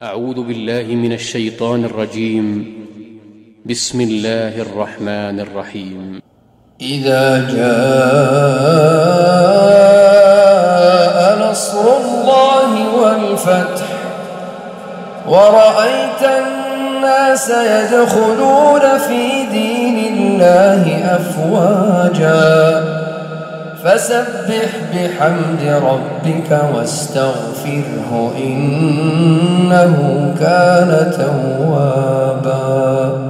أعوذ بالله من الشيطان الرجيم. بسم الله الرحمن الرحيم. إذا جاء نصر الله والفتح ورأيت الناس يدخلون في دين الله أفواجا فسبح بحمد ربك واستغفره إنه كان توابا.